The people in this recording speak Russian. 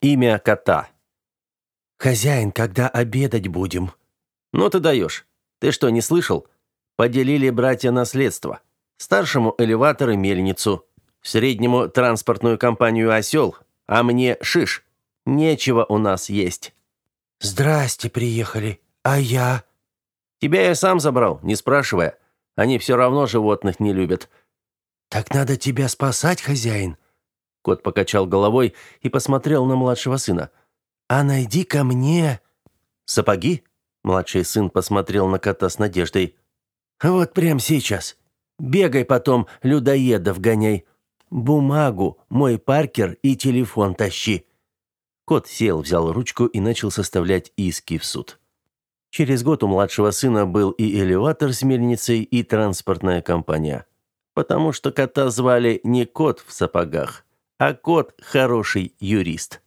Имя кота. «Хозяин, когда обедать будем?» Ну ты даешь. Ты что, не слышал? Поделили братья наследство. Старшему элеватор и мельницу, среднему транспортную компанию «Осел», а мне шиш. Нечего у нас есть. «Здрасте, приехали. А я?» Тебя я сам забрал, не спрашивая. Они все равно животных не любят. «Так надо тебя спасать, хозяин». Кот покачал головой и посмотрел на младшего сына. «А найди ко мне...» «Сапоги?» Младший сын посмотрел на кота с надеждой. «Вот прямо сейчас. Бегай потом, людоедов гоняй. Бумагу, мой Паркер и телефон тащи». Кот сел, взял ручку и начал составлять иски в суд. Через год у младшего сына был и элеватор с мельницей, и транспортная компания. Потому что кота звали не кот в сапогах, а кот хороший юрист.